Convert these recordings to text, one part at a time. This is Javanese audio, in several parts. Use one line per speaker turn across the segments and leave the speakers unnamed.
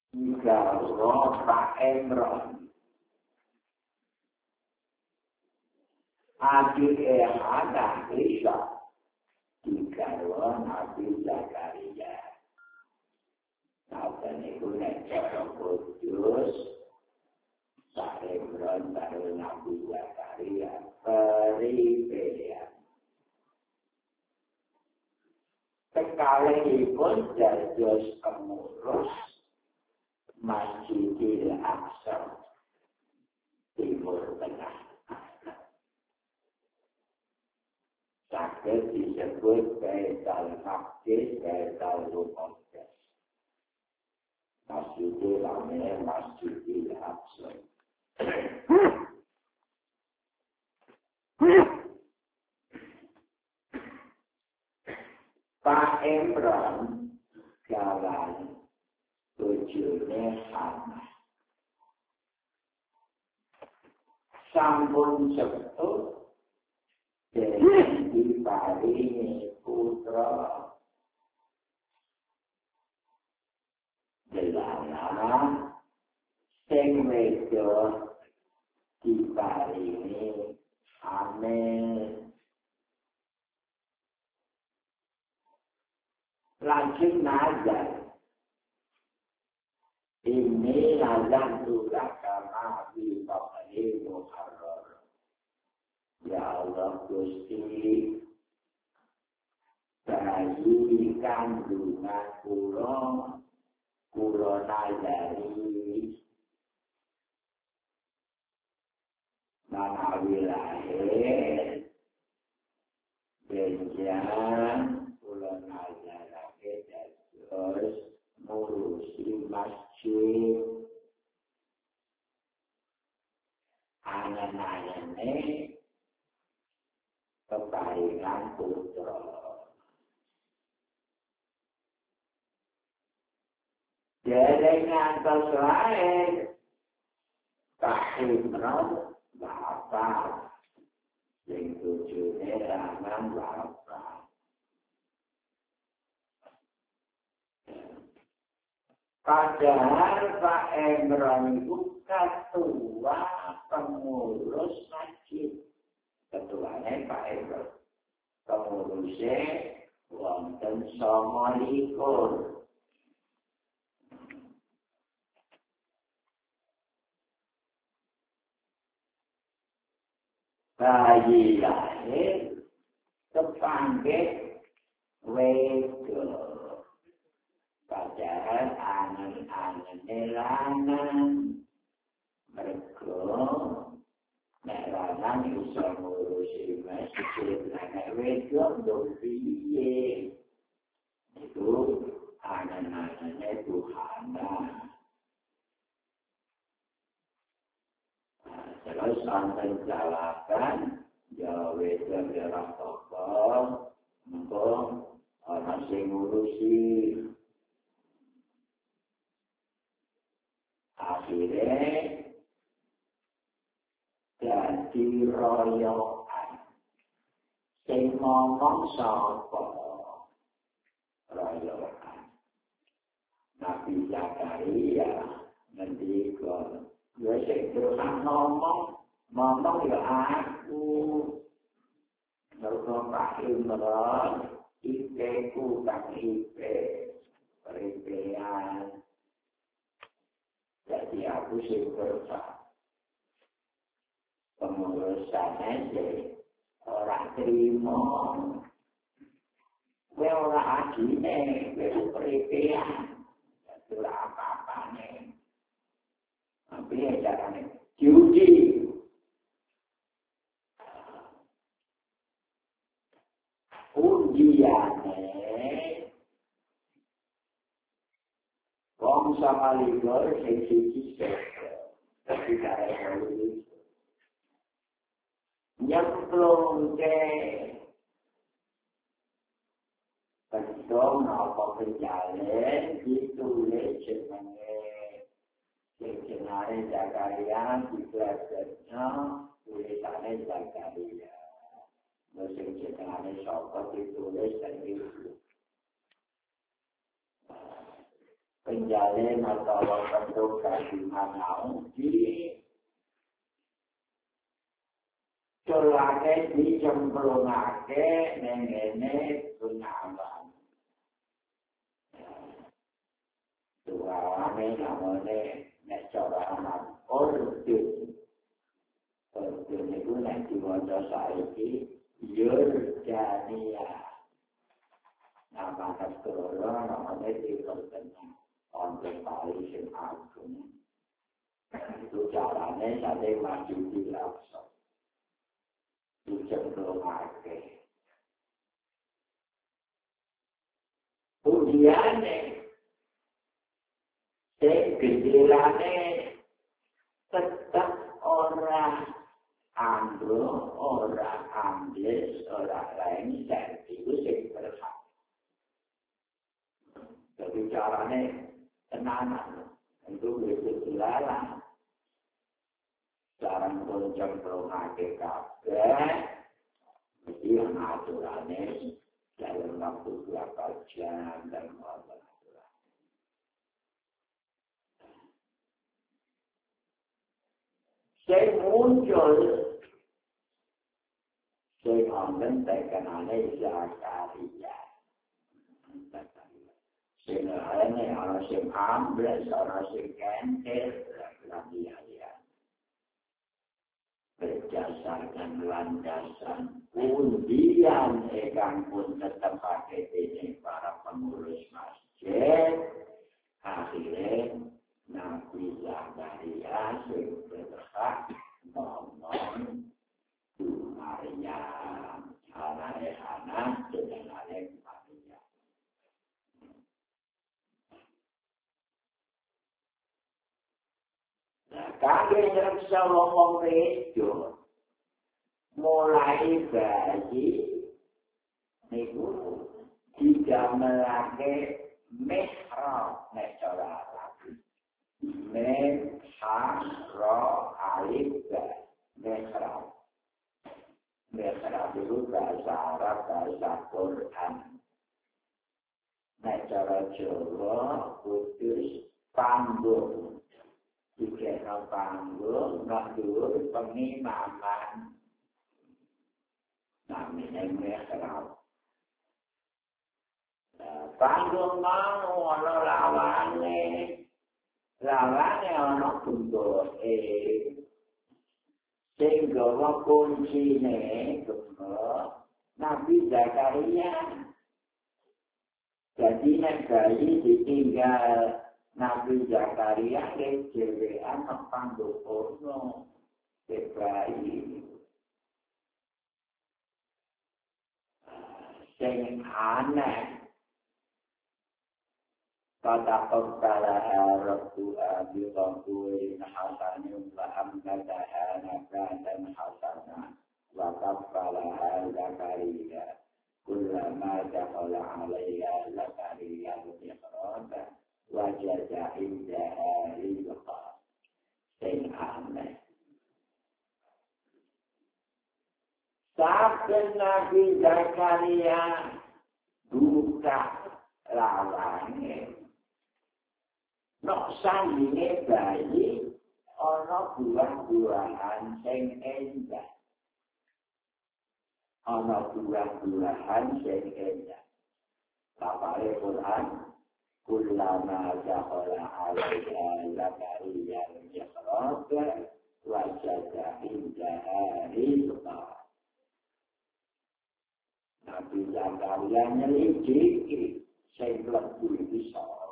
Gawa Pak Emron. Adik anak Isa. Digawa Nabi Zakaria. Nah, itu nek cara kudus. Pak Emron baru Nabi Zakaria. Peribadian. Sekalipun dados pengurus Masjidil Aqsa Timur Tengah. Saged disebut Baitul Maqdis, Baitul Muqaddas. Masjidil Amir, Masjidil Aqsa. Pak Imran gawan bojone Hannah. Sampun sepuh dene diparingi putra delana sing wedok diparingi Amel. Lanjut nazar. Ini nazar tulakama di Bapani Muharrar. Ya Allah Gusti, bayi kandungan kulo nazari, manawi lahir, benjang, kulo nazarake terus ngurusi masjid, anak-anaknya keparingan putra. Jadi ngantos lain, Pak Imran bapak, yang tujuhnya ramang bapak. Padahal Pak Imran itu ketua pengurus masjid. Ketuanya Pak Imran. Pengurusnya wonten 29. Bayi lahir kepanggih wedok. Padahal angen-angene lanang. Mergo nek lanang iso ngurusi masjid, nek wedok yo piye? Itu angen-angene Tuhan. Terus sampai jawaban, ya wedok ya apa-apa, mengko ana sing ngurusi. Akhirnya jadi royokan. Sing ngomong sapa? Royokan. Nabi Zakaria ngendika, ya sing terus ngomong ya aku. Mergo Pak Imran ikeku tak peripean. Jadi aku sih berkata, pengurusannya jadi orang terima. Gue orang agine, gue peripean. Itulah apa-apanya. Tapi ya caranya, diuji. Ujiannya, wong sama ligor sing siji tapi kaya itu nyemplung ke pedong apa penjalen ditulis jenenge Zakaria dipelajarnya tulisannya Zakaria musim jenenge sapa ditulis dan itu penjalin atau bentuk kehidupan di colake dicemplungake ngene gunawan. Tuane namane nek cara ordin. Ordin itu nek diwaca saiki Yordania. Nama sekolah namanya di Pertengah. Untuk Paris yang agung. Itu caranya saya masih dilaksanakan. Dicemplungake. Kemudian gejolaknya tetap orang Anglo, orang Inggris, orang lain dan itu sing berhak. Jadi caranya tenanan itu berjalan. Cara mencemplungake kabeh mesti ana aturane dalam waktu 2 jam dan malam. Saya muncul saya ambil tekanannya Zakaria. Sebenarnya orang yang ambil, orang yang kenter, lagi ya. Berdasarkan landasan undian egang pun tetap pakai ini para pengurus masjid. Akhirnya Nabi Zakaria yang berhak ngomong Maryam, anak-anak dengan anak Maryam. Nah, kakek yang bisa ngomong itu, mulai bayi, itu tidak melakukan mihrab, cara Arab. Mihrab, alif, mihrab. Mihrab itu bahasa Arab, bahasa Quran. Cara Jawa, kudus, panggung. Jika panggung, ngadur, pengimaman. Namanya mihrab. Panggung mau, ada lawannya. Lawannya ada bentuk sehingga kuncinya Nabi Zakaria. Jadi bayi ditinggal Nabi Zakaria kejewean panggung kono bayi. Sing aneh. Kata pembalaha Rabbuha biqabulin hasanin wa amnataha nabatan hasanah wa kabbalaha Zakaria kullama dakhala alaiha Zakaria al-mihraba wajada indaha rizqa. Sing aneh. Saben Nabi Zakaria buka lawange. Nok sandinge bayi ana buah-buahan sing endah. Ana buah-buahan sing endah. Papare Quran kullama dakhala alaiha Zakaria al-mihrab wajada indaha rizqa. Nabi Zakaria nyelidiki sing mlebu iki sapa.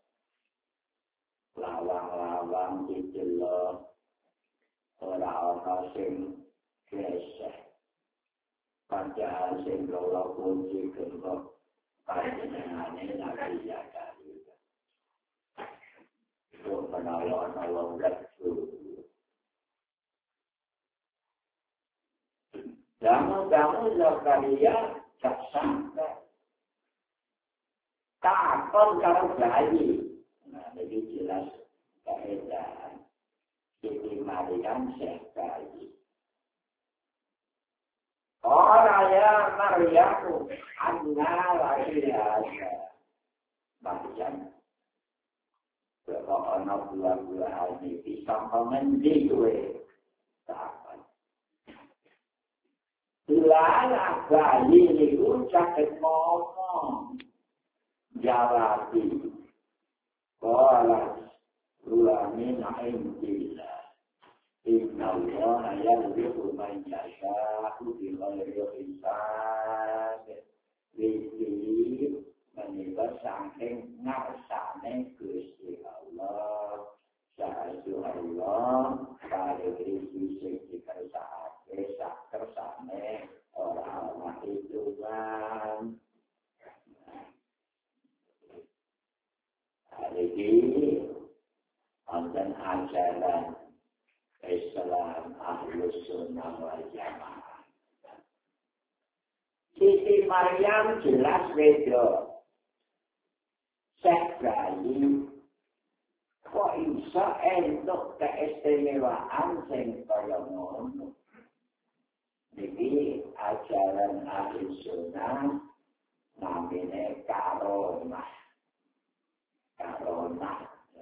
Lawang-lawang didelok ora ana sing geseh. Padahal sing kula kunci kengko panjenengane Nabi Zakaria. Itu penolong wong lesu. Kamu Zakaria gak sampai. Takon karo bayi. Nah, jadi jelas keadaan Siti Maryam sekali. Orang ya Maryam, anna lahir ada. Maryam ana buah-buahan iki saka ngendi kowe takon. Lala bayi niku caket ngomong jawabi qala min indillah inna allaha yarzuqu man yasha'u bighairi hisab. Wiji menika saking ngarsane Gusti Allah. Saestu Allah kare rezeki sing dikersakake sak kersane ora ana hitungan. Iki wonten ajaran Islam Ahlus Sunnah wal Jamaah. Siti Maryam jelas beda. Sekali kok iso entuk keistimewaan sing kaya ngono. Niki ajaran Ahlus Sunnah namine karomah. Karomah.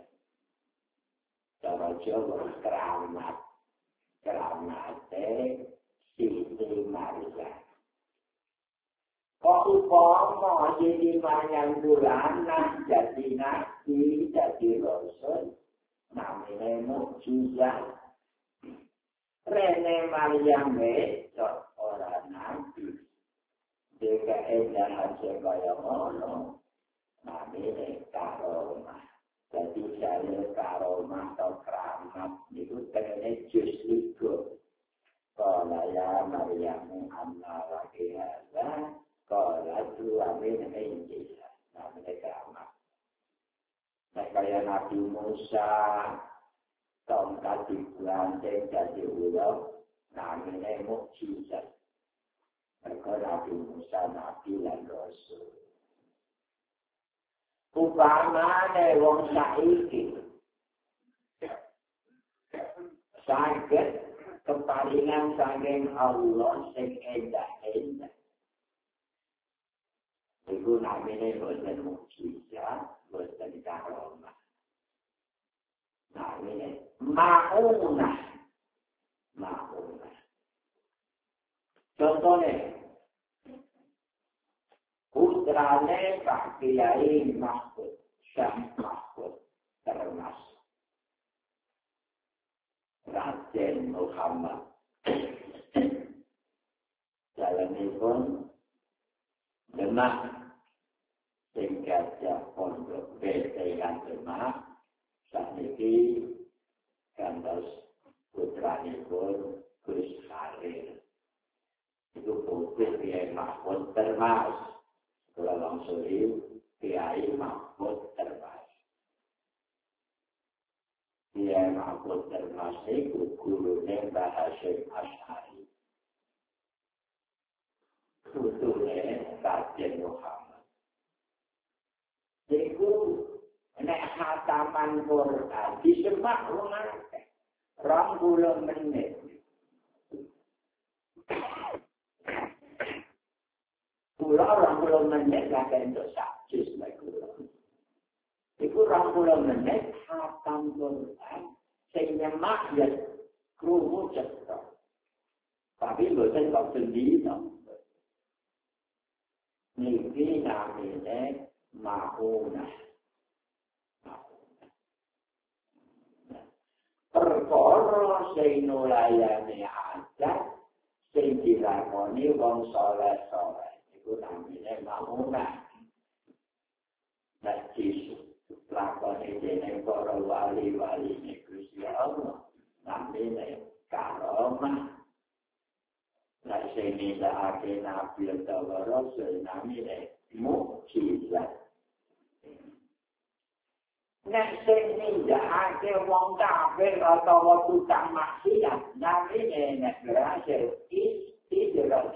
Cara Jawa keramat. Keramate Siti Maryam. Kok upama Siti Maryam dolanan jadi nabi, jadi rasul, namine mukjizat. Rene Maryam wedok ora nabi. Deka endah aja kaya ngono. Namine karomah. Jadi saya karomah atau keramat itu ternyata justru kalau ya Maryam anna lagi ada kalau suami ini namanya keramat. Nah kayak Nabi Musa tongkat dibanting jadi ular namanya mukjizat. Mereka Nabi Musa Nabi dan Rasul. Upamane wong saiki saged keparingan saking Allah sing endah-endah. Iku namine boten mukjizat, boten karomah. Namine maunah. Contohnya putrane Pak Kiai Mahfud, Syekh Mahfud termasuk Raden Muhammad. Dalamipun Demak singkatnya pondok BTN Demak sakniki kantos putranipun Gus Khalil. Itu putri Kiai Mahfud termasuk. Kalau langsung Kiai Mahfud termasuk. Kiai Mahfud termasuk gurunya Mbah Hasyim Asy'ari. Tuturnya Raden Muhammad. Itu nek khataman Quran disemak wong akeh. 20 menit. Kula 20 menit kakek untuk sakjus lagi kula. Iku 20 menit khatam Quran sing nyemak ya krungu cetha. Tapi mboten kok sendiri to. Niki namine maunah. Perkara sing nulayani adat sing dilakoni wong saleh-saleh. Itu namanya maunah. Dan lakoni dening para wali-wali ini Gusti Allah. Namanya karomah. Nah, sing nindakake nabi utawa rasul namanya mukjizat. Nek sing nindakake wong kafir utawa tukang maksiat namanya nek berhasil istidraj.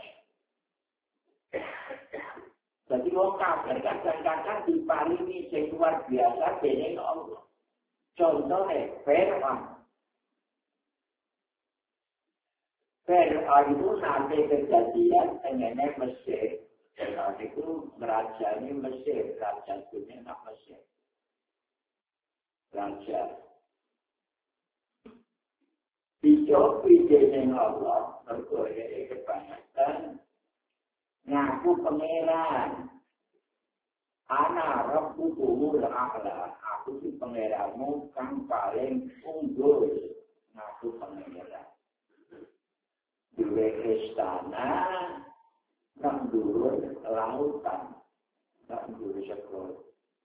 Jadi wong kafir kadang-kadang diparingi sing luar biasa dening Allah. Contohnya Fir'aun. Fir'aun itu nanti kejadian tengene Mesir. Fir'aun itu merajani Mesir, raja dunia Mesir. Raja dicobi dening Allah mergo kebanyakan ngaku pangeran. Ana rabbukumul a'la, aku si pangeranmu kang paling unggul. Ngaku pangeran. Duwe istana nang dhuwur lautan, nang dhuwur segara.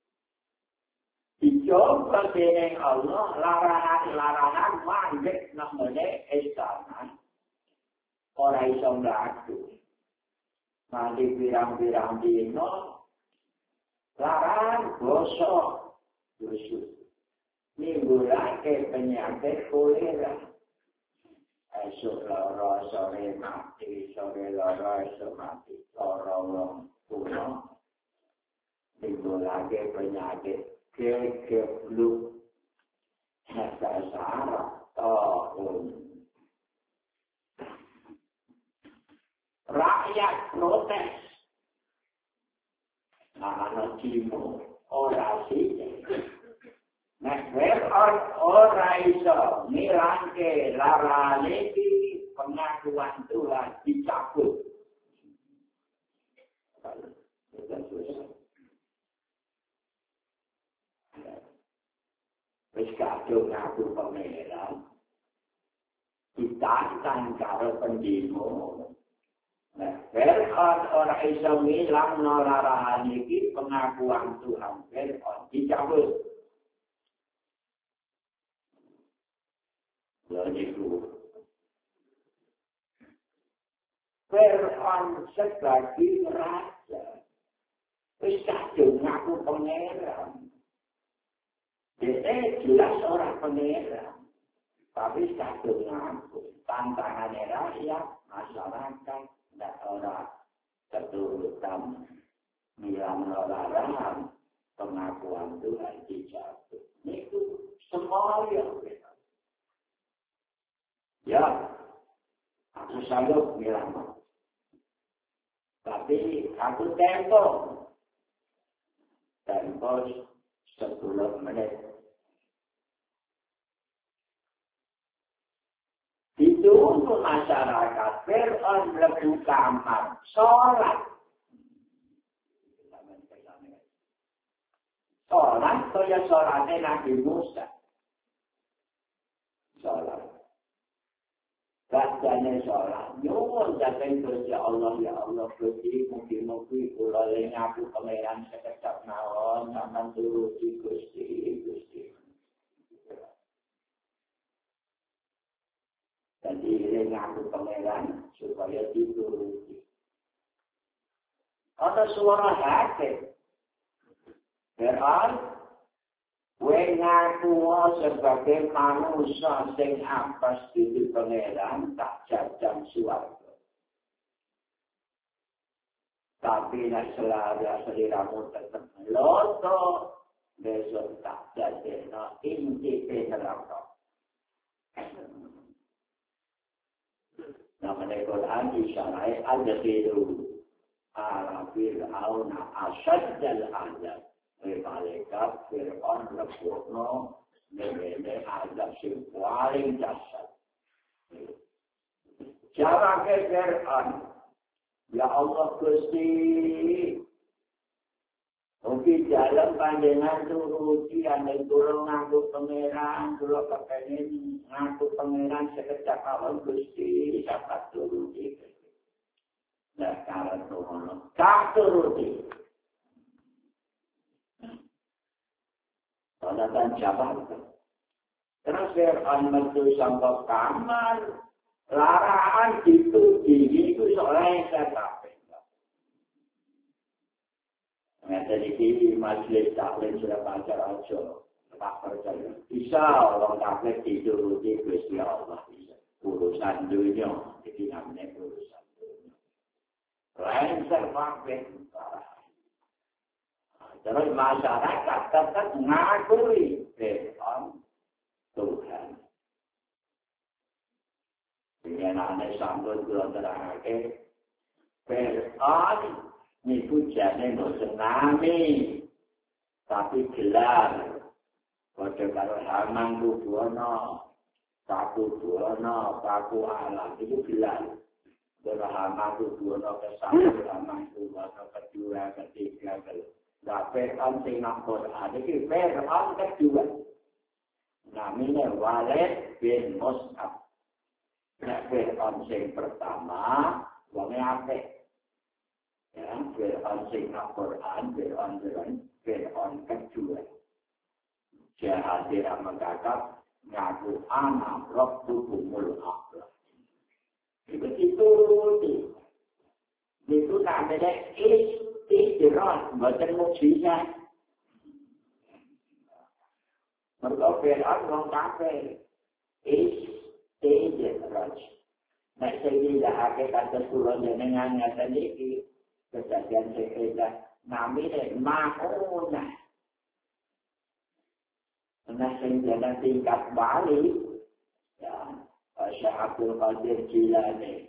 Dicoba dening Allah larangan mandek namanya istana. Ora iso mlaku. Mandi pirang-pirang dino larang gosok Yesus. Nimbulake penyakit kolera. Esok lara sore mati, sore lara esok mati. Lara wong kuno. Nimbulake penyakit kegebluk. Nasasara tahun. Rakyat protes. Nah, cimo ora sih. Nek ora iso mirangke larane iki pengakuan Tuhan dicabut. Wis kadung ngaku pangeran. Ditantang karo pendemo. Nah, Fir'aun ora iso ngilang larane iki pengakuan Tuhan. Fir'aun dicabut. Lalu Fir'aun sebagai raja. Wis kadung ngaku pangeran. Dia jelas orang pangeran. Tapi kadung ngaku. Tantangannya rakyat, masyarakat, dan orang keturutan bilang larang pengakuan Tuhan dicabut. Itu semua yang beda. Ya, aku sanggup bilang. Tapi aku tempo 10 menit. Ditunggu masyarakat, Fir'aun mlebu kamar, sholat. Sholat, kaya sholatnya Nabi Musa. Sholat. Bacanya sholat, nyuwun datang Gusti Allah, ya Allah, Gusti, mungkin-mungkin kula ngaku pangeran sekejap mawon, sampeyan turuti Gusti. Jadi ngaku pangeran supaya dituruti. Ada suara hati. Fir'aun, kowe ngaku sebagai manusia sing apes di pangeran tak jajan swarga. Tapi nek seliramu tetep loto, besok tak jadeno inti neraka. Namanya Quran isyarai al-jadiru ala fir'auna asyadjal azab. Malaikat Fir'aun lepurno memene azab sing paling dahsyat. Jarake Fir'aun, ya Allah Gusti, mungkin dalam panjenengan turuti ane kula nganggo pangeran, kula kepengin nganggo pangeran sekejap awal Gusti, dapat turuti. Nah, kalau ngono, tak turuti. Tanakan jabatan. Terus Fir'aun metu sampai kamar, larangan itu dingin itu soalnya saya capek. Jadi di majelis taklim sudah pacar aja, tak percaya. Bisa orang taklim dituruti Gusti Allah bisa. Urusan dunia, jadi namanya urusan dunia. Lain serpaknya. Terus masyarakat tetap mengakui Fir'aun Tuhan. Dengan aneh sambut belum terangkan. Fir'aun niku jane mboten nami, tapi gelar. Padha karo Haman Buwana. Paku duono, paku alam itu bilang. Berhama itu duono kesatu, berhama itu duono kedua, ketiga, nah Fir'aun sing Al-Quran ini Fir'aun kedua. Namanya Walid bin Mus'ab. Nah Fir'aun sing pertama, wongnya apa? Ya, Fir'aun sing Al-Quran, Fir'aun kedua. Jahadir mengatakan ngaku anak Rabbukumul A'la. Begitu itu namanya istidrak, bukan mukjizat. Mereka Fir'aun orang kafir. Istidrak. Nah, sehingga hakikat keseluruhan jenengan nyata ini kejadian sekitar namanya makuna. Nah, sehingga tingkat balik, ya, Syekh Abdul Qadir Jilani,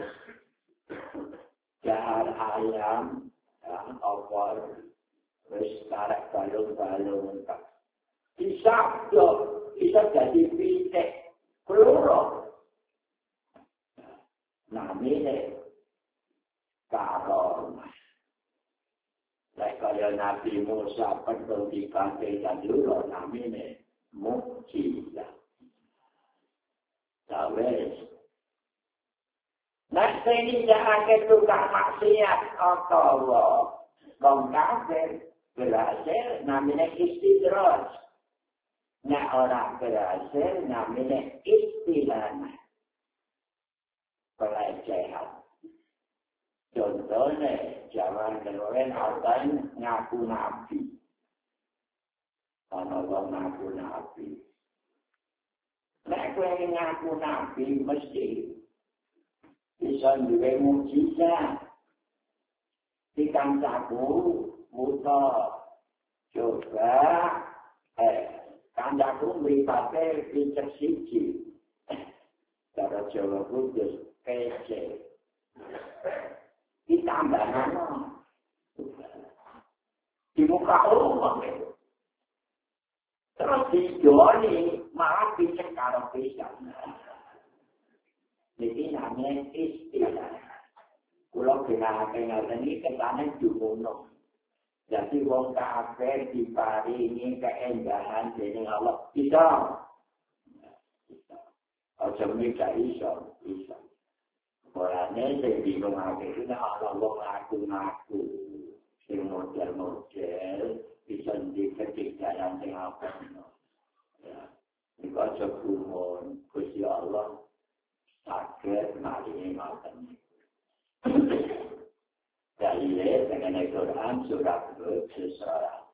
jahar ayam, ya, opor, terus tarik balung-balung, bisa jadi pitik, peluru. Namanya karomah. Kaya Nabi Musa perlu dikatakan dulu namanya mukjizat. Sawes. Nah, ini jangan ketukar maksiat atau wong kafir berhasil namanya istidrak. Nah, orang berhasil namanya istilanah. Pelecehan. Contohnya, zaman kemarin orang ngaku nabi. Orang ngaku nabi. Nek kowe ngaku nabi mesti bisa duwe mukjizat. Di kancaku buta coba kancaku mripate pinter siji. Cara Jawa Kudus kece. Ditambah nama. Di muka umum itu. Terus dijoni malah bisa karo pisang. Jadi namanya istilah. Kalau kenal-kenal ini kesana jumunuk. Jadi wong kafir diparingi keendahan dening Allah. Bisa. Aja mikir iso. Orangnya saya bingung lagi, ini Allah ngaku-ngaku, si model-model, bisa diketik jalan yang apa. Ya, ini aja kumun, Gusti Allah, sakit, maling makan. Dalilnya dengan Al-Quran, surat Al-Isra.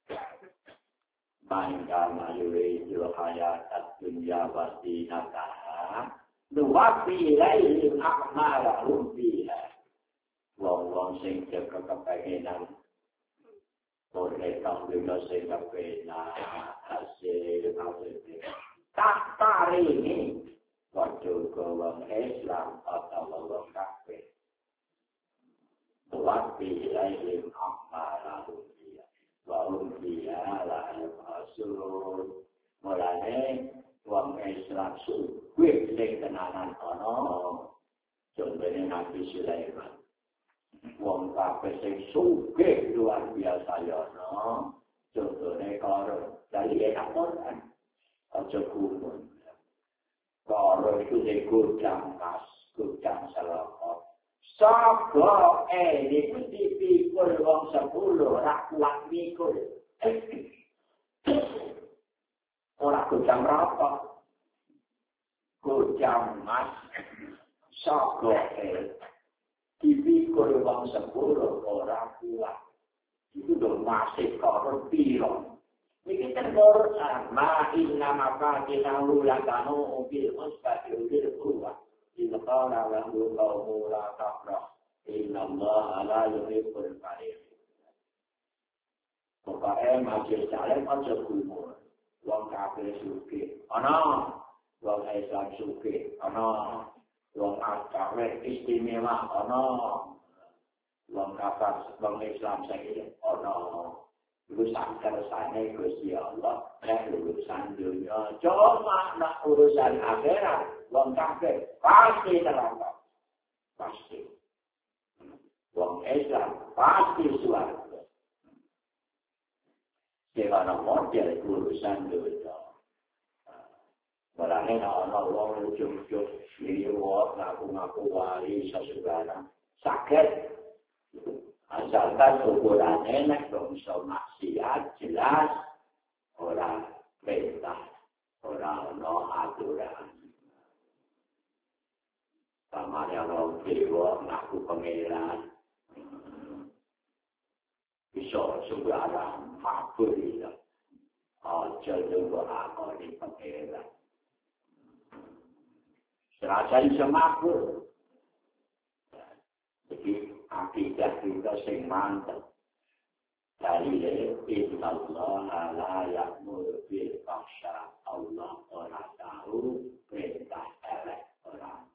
Mainkan yuridu hayat dunya wa zinataha. Nuwafi ilaihim a'malahum fiha. Wong-wong sing jaga kepengenan oleh kawula sing kepenak hasil tak paringi waktu wong Islam atau wong kafir. Nuwafi ilaihim a'malahum fiha. Wahum fiha la yabhasun. Mulane wong Islam suwe sing tenanan ana contohnya Nabi Sulaiman. Wong kafir sing suwe luar biasa ya ana contohnya Qarun. Dari enak Quran aja kumun. Qarun itu di gudang emas, gudang selokot. Sapa dipikul wong 10 ora kuat mikul. Ora gudang rokok, gudang emas, sogoke, dipikul wong 10 ora kuat. Itu udah masih koron piro. Ini kan Quran, ma'in nama fatilahu lakanu bil musbati bil kuat. Ilqala lahu qawmu la tafrah. Inna Allah la yuhibbul farih. Pokoknya majlis salim aja kumur. Wong kafir suki, ana. Wong Islam suki, ana. Wong kafir istimewa, ana. Wong kafir, wong Islam saiki, ana. Iku sakar sane Gusti Allah, urusan urusan dunia. Cuma nak urusan akhirat, wong kafir pasti neraka. Pasti. Wong Islam pasti swarga. Segala model urusan dunia. Barangnya ana wong ujug-ujug liwat ngaku-ngaku wali sesebarang sakit. Asalkan ukurannya nek bangsa maksiat jelas ora perintah, ora ana aturan. Samane ana dewa ngaku pangeran. Bisa sembarang mabur ya. Aja nunggu aku di pangeran. Serasa bisa mabur. Jadi akidah kita sing mantap. Dalile inna Allah la ya'muru bil fahsya. Allah ora tahu perintah elek orang.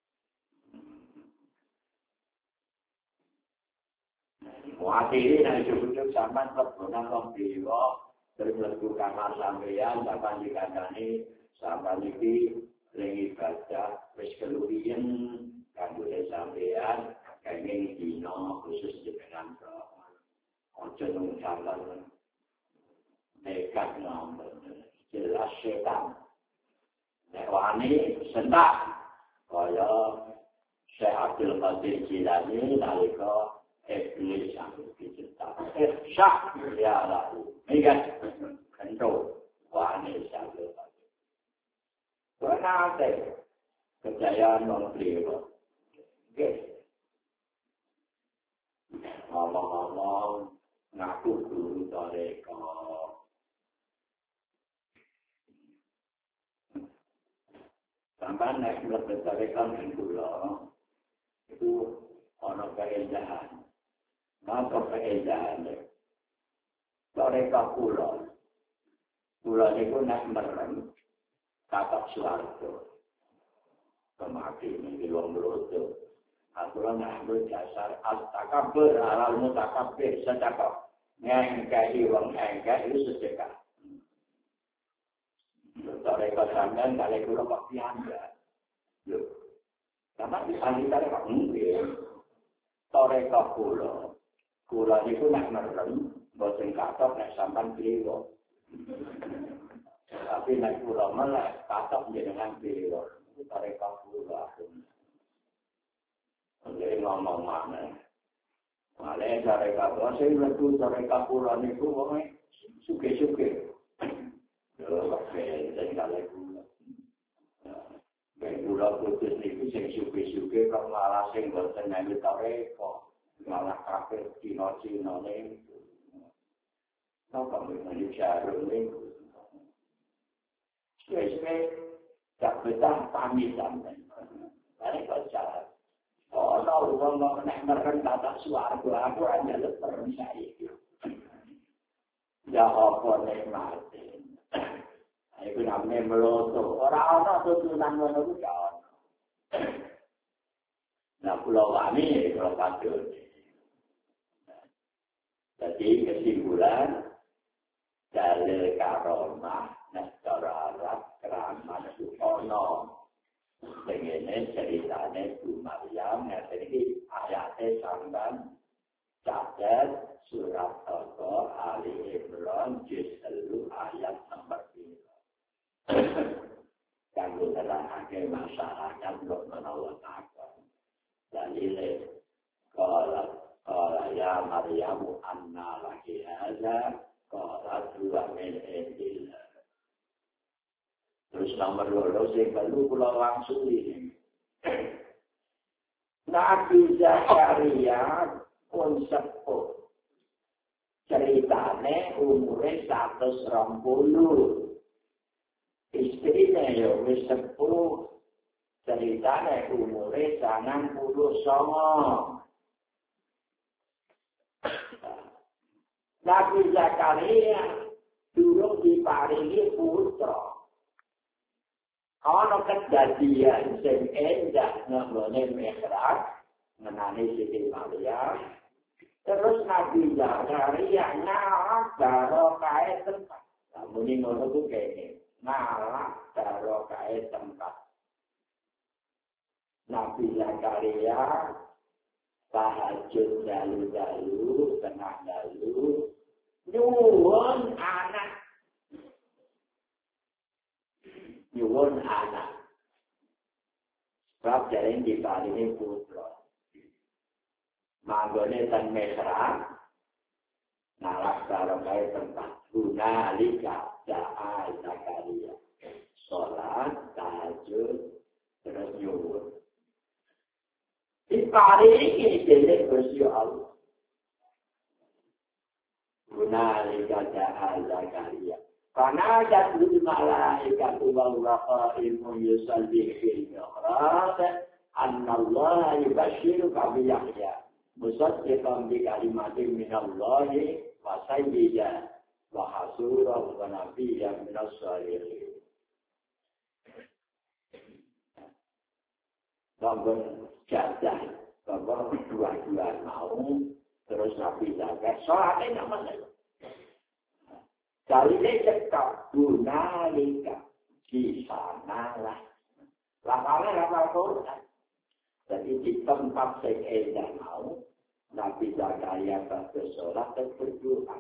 Muatiri yang cukup sampai terbunuh kompiwa terus melakukan sampeyan sampai dikandani sampai ini ring ibadah wis keluwihen kanggo sampeyan kenging dina khusus dengan ojo nung jalan nekat nomor jelas setan nek wani sentak kaya Syekh Abdul Qadir Jilani nalika iblis yang dicipta syak ya lahu megat kentau wani sampai Wanate kejayaan non-beliau. Okay. Ngomong-ngomong ngaku guru toreko. Sampai naik melebihi toreko itu ono keindahan. Maka keindahan toreko pulau. Pulau itu naik merem. Kakak suarga. Kemati ini wong melodo. Aturan ngambil dasar al-takabur, al-mutakabir, sedekah. Ngengkai wong ngengkai itu sedekah. Toreko sampean kali kula kok piambak. Lho. Sama disandingkan kok nggih. Toreko kula niku nek merem boten katok nek sampean kliwo. Tapi nek kula melek katok jenengan kliwo. Toreko kula. Jadi ngomong mana? Malah toreko kula sing metu toreko kula niku wong suke-suke. Lho, jadi kalau gula putus itu sing suke-suke kok malah sing boten nami toreko, malah kafir Cina-Cina niku. Napa menjadi jarum niku? Wis tak betah pamitan. Are kok jalan. Ana wong nek mereng tak swarga aku ora njaluk permisa iki. Ya apa nek mati. Iku namanya meloto. Orang-orang tutunan ngono ku gak ono. Nah, pulau wani kalau patut. Jadi kesimpulan dalil karomah secara Arab keramat ono. Begini ceritanya Bu Maryam ini ayatnya sampai catat surat Al Ali Imran juz 10 ayat nomor 3. Kanggo nerangake masyarakat kok menawa takon. Dalile qala ya Maryam anna laki hadza qala huwa min indillah. Terus nomor 2 sing perlu kula langsung ini. Nabi Zakaria pun sepuh. Ceritane umure 120. Istrinya ya wis sepuh, ceritanya umure 99. Nabi Zakaria durung diparingi putra. Ana kejadian sing endah nggone Mi'raj ngenani Siti Maryam. Terus Nabi Zakaria ngarep karo kae tempat. Muni ngono ku kene. ngalak barokah tempat. Nabi Zakaria tahajud dalu-dalu, tengah dalu, nyuwun anak. Nyuwun anak. Sebab jaring diparingi putra. Manggone ten Mesra, nalak barokah tempat. Guna lika da'a Zakaria. Sholat, tahajud, terus nyuwun. Diparingi dening Gusti Allah. Guna lika da'a Zakaria. Karena jatuh malaikat Allah ilmu yusalli fil mi'raj anna Allah yubashiruka bi Yahya musaddiqan bi kalimatin min Allah wa sayyidan wa hasuran wa nabiyyan min as-salihin. Bangun jadah, bangun dua-dua mau terus Nabi Zakaria soalnya namanya. Dari cekap guna lika di sanalah. Lafalnya lafal Quran. Jadi di tempat saya mau Nabi Zakaria bersolat dan berdoa.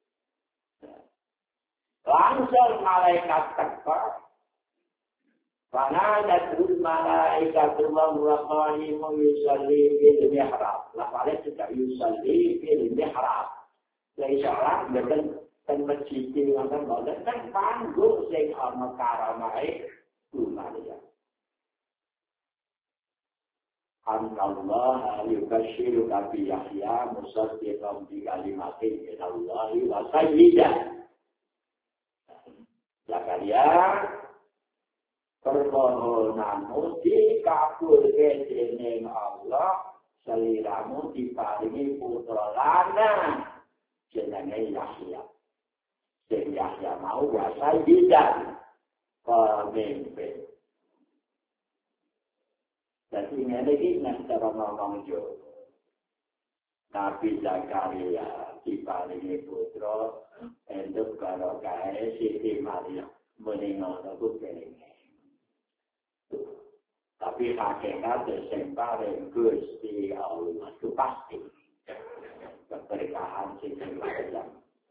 Langsung malaikat tekor. Karena jatuh malaikat Allah yusalli fil mihrab. Lafalnya juga yusalli fil mihrab. Jadi sholat betul. Dan masjid yang kan boleh kan panggung sing ana karamae dumalia. Allah yubashiruka bi Yahya musaddiqan bi kalimatin min Allah wa sayyidan. Zakaria permohonanmu dikabulke dening Allah, seliramu diparingi putra lanang jenenge Yahya. Dan Yahya mau wasai bidan pemimpin. Jadi ini cara ngomong Jawa. Nabi Zakaria diparingi putra enduk barokah Siti Maria meningono ku kene. Tapi hakikat sing paling Gusti Allah itu pasti keberkahan sing layak.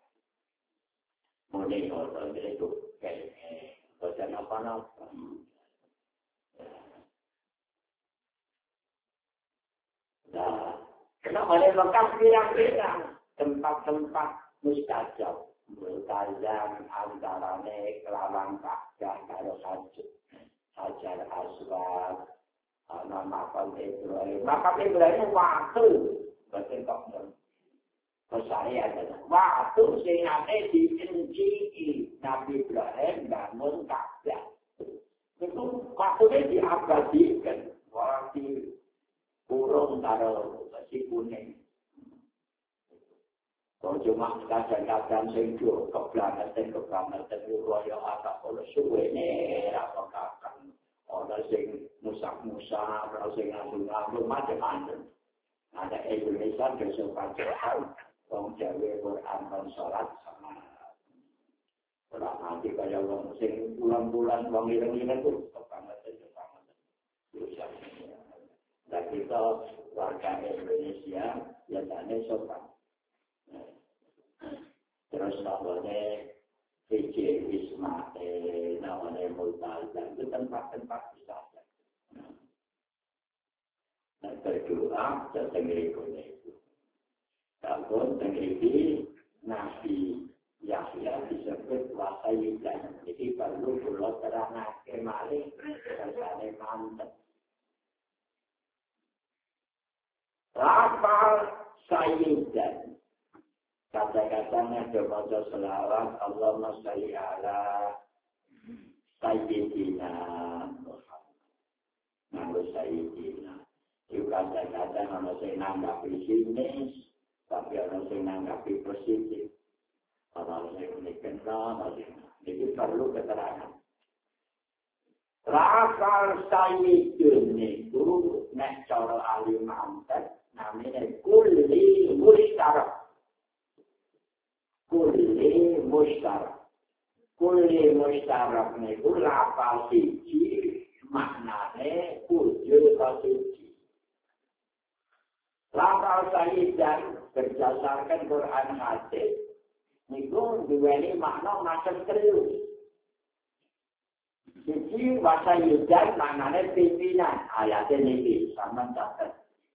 Mulai orang itu kayak baca apa-apa. Nah, kenapa ada lengkap pirang-pirang tempat-tempat mustajab, mustajab antaranya kelawan Ka'bah karo Hajar Aswad, makam Ibrahim. Makam Ibrahim waktu betul kok. Saya adalah waktu sehingga dibenci Nabi Ibrahim bangun Ka'bah. Itu waktunya diabadikan. Waktu kurung taruh besi kuning. Kalau cuma kadang-kadang singgung kebelangan itu royo agak kalau suwe ini apa kakak. Orang sing musak-musak, orang sing ngadu-ngadu macam-macam. Ada Indonesia kesukaan Tuhan. Wong Jawa Quran dan sholat sama. Kalau nanti kayak wong sing bulan-bulan wong ireng-ireng itu kebangetan. Dan kita warga Indonesia biasanya sopan. Terus namanya PJ Ismail, namanya Multazam, itu tempat-tempat wisata. Dan berdoa setengah itu. Namun terjadi Nabi Yahya disebut wasaidan. Jadi perlu pulau terangkan kembali rasanya mantap. Lafal sayyidan. Kata-katanya kepada selawat Allahumma sholli ala sayyidina Muhammad. Nama sayyidina. Juga kata-kata nama saya nanggapi sinis. Tapi orang yang menanggapi positif, orang yang dikenal, jadi perlu keterangan. Lafal sayyidun itu, nek cara ahli mantek, namanya kulli mustarak. Kulli mustarak. Kuli musyarak niku lafal siji maknane wujud suci. Lafal sayyidan berdasarkan Quran hadis niku duweni makna macam telu. Siji wasayyidan maknane pimpinan. Ayate niki sama catet.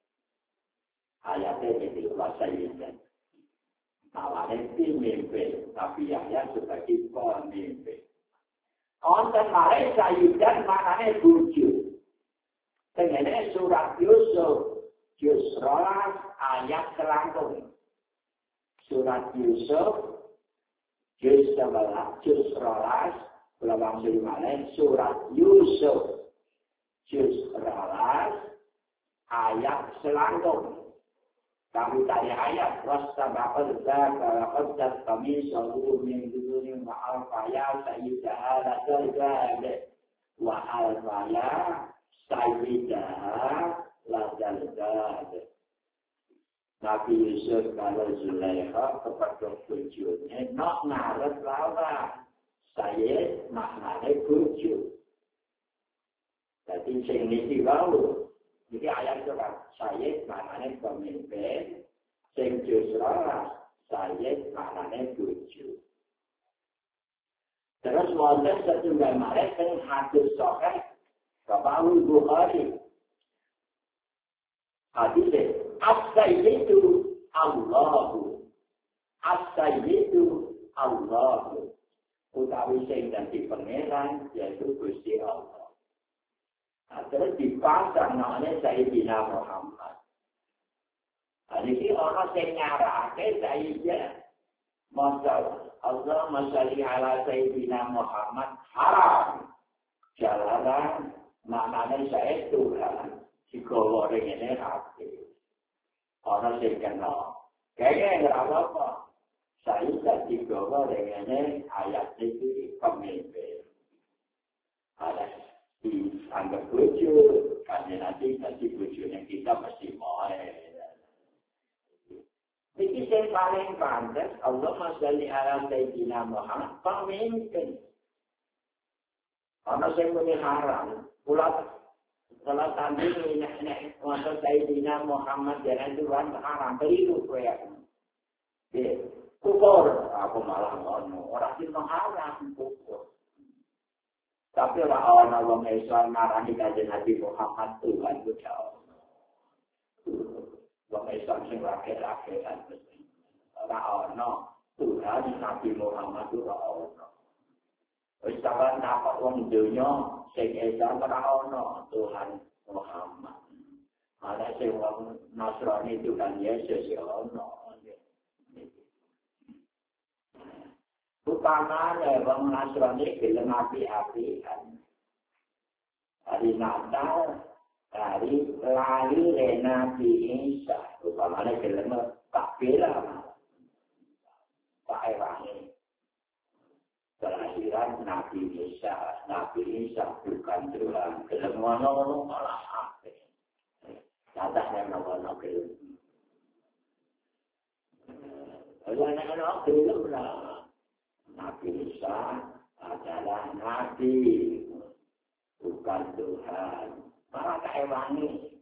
Ayate niki wasayyidan. Awalnya pemimpin, tapi Yahya sebagai pemimpin. Onten mare sayyidan maknane bojo. Tengene surat Yusuf, juz 12 ayat 100. Surat Yusuf, juz 12, kula wangsul malih surat Yusuf, juz 12 ayat 100. Kami tadi ayat wastabaqal zakal qad kami sawu min duni wa alfaya sayyidah ladzalzal wa alfaya sayyidah ladzalzal. Nabi Yusuf kalau Zulaikha kepada bojone nak ngarep lawan Sayyid maknane bojo. Dadi sing niki wae jadi ayat surat Sayyid maknanya pemimpin, sing juz 12 Sayyid maknanya bojo. Terus wonten setunggal malih sing hadis sahih Bapak Bukhari. Hadis as-sayyidu Allahu. As-sayyidu Allahu. Utawi sing dadi pangeran yaitu Gusti Allah. Terus dipasang namanya Sayyidina Muhammad. Ini orang yang nyarake Sayyidina Muhammad. Allahumma sholli ala Sayyidina Muhammad haram. Jalanan maknanya saya Tuhan. Jika orang ini hati. Orang yang kenal. Kayaknya enggak apa-apa. Saya tadi orang ini ayat itu pemimpin. Ada dianggap bojo, karena nanti bojonya kita mesti mulai. Ini yang paling pantas, Allahumma sholli ala Sayyidina Muhammad, pemimpin. Karena saya punya haram, kalau tadi nek masa Sayyidina Muhammad jangan Tuhan haram, beriru ya. Kufur, aku malah ngono, orang itu haram, kufur. Tapi orang wong Islam marani kanjeng Nabi Muhammad Tuhan ku jauh. Wong Islam sing rakyat-rakyat ora ono Tuhan Nabi Muhammad ora ono. Wis sampeyan takok wong donya sing Islam ora ono Tuhan Muhammad. Ada sing wong Nasrani Tuhan Yesus ya ono. Utamanya wong Nasrani gelem api-apian. Hari Natal, hari lahir Nabi Isa. Utamanya gelem takbiran. Pak Ewangi. Kelahiran Nabi Isa. Nabi Isa bukan Tuhan. Gelem ngono malah api. Katanya ngono gelem. Anak-anak gelem lah. Nabi Isa adalah Nabi, bukan Tuhan. Malah kewangi.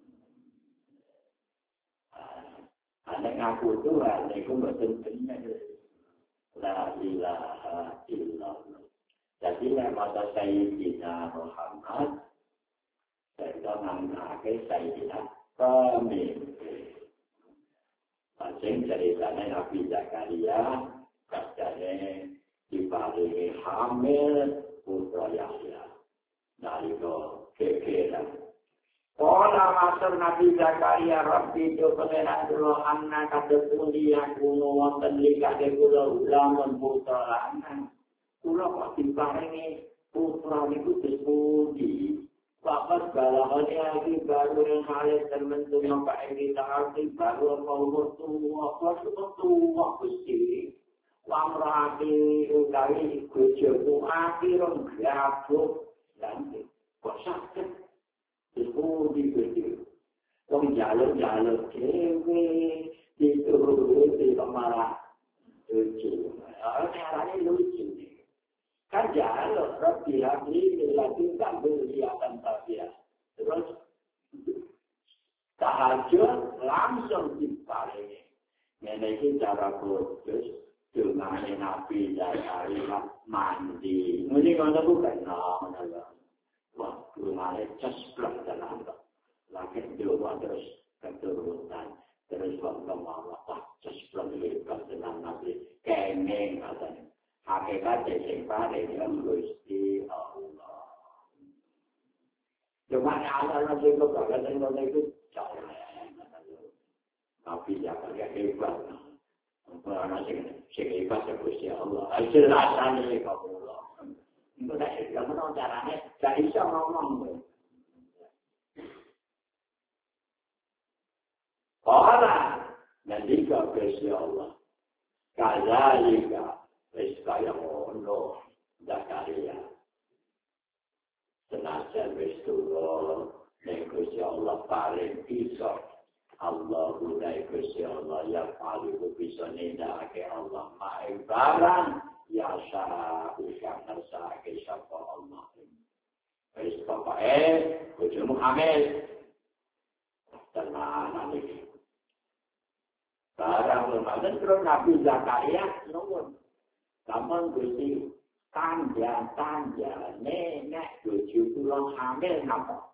Anak ngaku Tuhan, itu betul-betul la ilaha illallah. Jadi masa Sayyidina Muhammad, saya mengenai Sayyidina pemimpin. Pasien ceritanya Nabi Zakaria, katanya diparingi hamil putra Yahya nalika kekeran. Kala matur Nabi Zakaria Rabbi itu pengenan dulu anak kadepuni yang kuno wonten likake kula ulamun putra lanang. Kula kok diparingi putra niku disebudi. Bapak balahane lagi baru yang halus terbentuk nampak ini arti baru apa umur tua Gusti. Wamrati utawi bojoku akhirun gabuk lan kok sakit iku dibedo wong jaluk dhewe dituruti malah lucu carane lucu Rabbi habli min ladunka dzurriyyatan thayyibah. Terus tahajud langsung diparingi. Ngene iki cara khusus dungane Nabi Zakaria mandi. Muni ngono bukan ngono. Wah, dungane cesplak dalam. Lagi doa terus keturunan. Terus Allah cesplak lepas dalam Nabi. Kengeng katanya. Hakikatnya sing paling yang Gusti Allah. Cuma anak-anak sing kok itu jauh. Tapi jangan hebat. Anak sing hebat ya Gusti Allah. Jelas ane kok Allah. Itu dak gimana carane? Gak iso ngomong. Ora nanti kok Gusti Allah. Kadzalika wis kaya ngono Zakaria. Senajan wis turun nek Gusti Allah paling bisa Allah udah Gusti Allah yang paling bisa nindakake Allah maha barang ya sya'uka narsake sapa Allah. Wis pokoke bojomu hamil. Tenan iki. Barang lumayan terus Nabi Zakaria nuwun. Sampun Gusti tanda nek bojo kula hamil napa?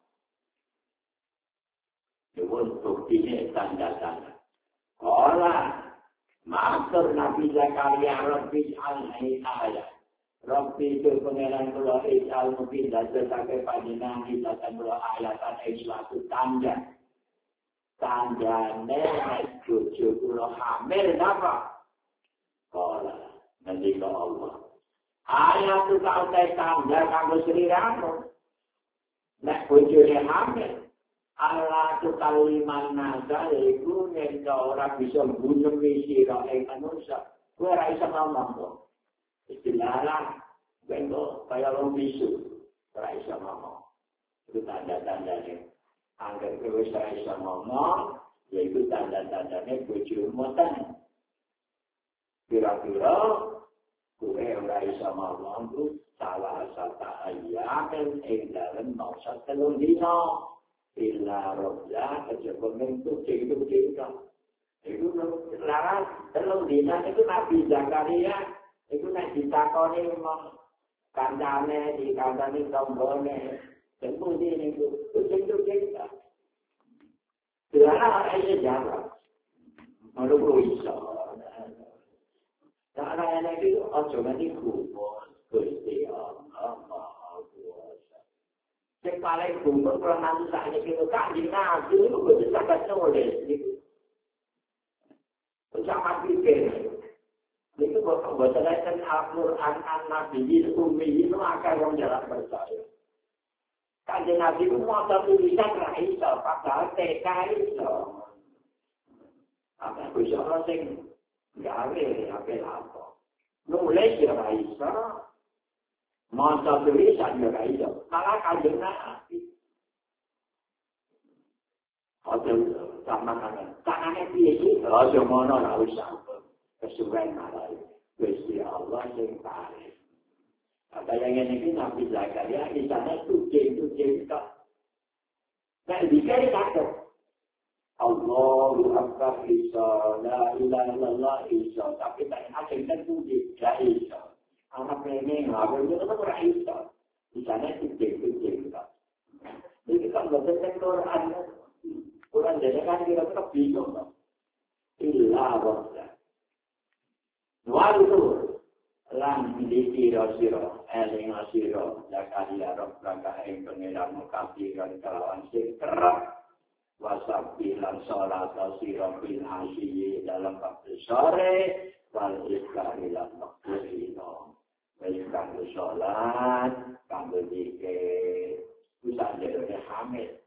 Nuwun buktinya tanda-tanda. Ora matur Nabi Zakaria Rabbi al-Hidayah. Rabbi itu pengeran kula isal mungkin dadekake panjenengan kita kula ayatan suatu tanda. Tandane nek bojo kula hamil napa? Ora nanti ke Allah. Ayat itu tak tanda kanggo sliramu. Nek bojone hamil, Allah itu kaliman nazar iku nek ora bisa bunuh sira ing manusia. Kowe ora iso ngomong kok. Istilah bengo kaya wong bisu. Ora iso ngomong. Itu tanda-tandane. Angger kowe ora iso ngomong, yaitu tanda-tandane bojomu ten. Kira-kira kowe ora iso ngomong ku salah satu ayat ing dalem masa 3 dina illa robla kejaba mentuk itu. Itu laras 3 dina itu Nabi Zakaria itu nek ditakoni mong kancane dikandani tombone tentu ini itu kita. Lara aja jawab. Malu iso. Cara ini ojo nanti kumpul, Gusti Allah Maha Kuasa. Yang paling kumpul kalau nanti saatnya kita kaji nabi itu bisa sangat nulis. Sama pikir. Itu bahwa terlihat Al-Quran Nabi itu umi itu akan orang jalan percaya. Kaji nabi itu mau tulisan iso, padahal TK iso. Apa Gusti Allah sing gawe apa. Nulis ya iso. Masa tulisan ya iso. Malah kanjeng Nabi. Hotel sama tangannya piye sih? Aja ngono ora usah. Kesuwen malah. Gusti Allah sing paling. Ada yang ini Nabi Zakaria di sana tujuh tak. Nah, dikira takut. Allahu Akbar Isa, la ilaha illallah Isa. Tapi tak asing dan tujuh, la Isa. Anak ini ngabur itu kan orang Isa. Di sana tujuh tak. Jadi kan berdasarkan Quran, Quran jadi kan kita tetap bingung. Illa wabda. Waduh. Lan di siro eling siro Zakaria Rabbaka ing pengeran kafiran kelawan sing kerep wasabi lan salat siro bil asyi dalam waktu sore wal iskari lan waktu dino wis kanggo salat kanggo dikir bisa jadi hamil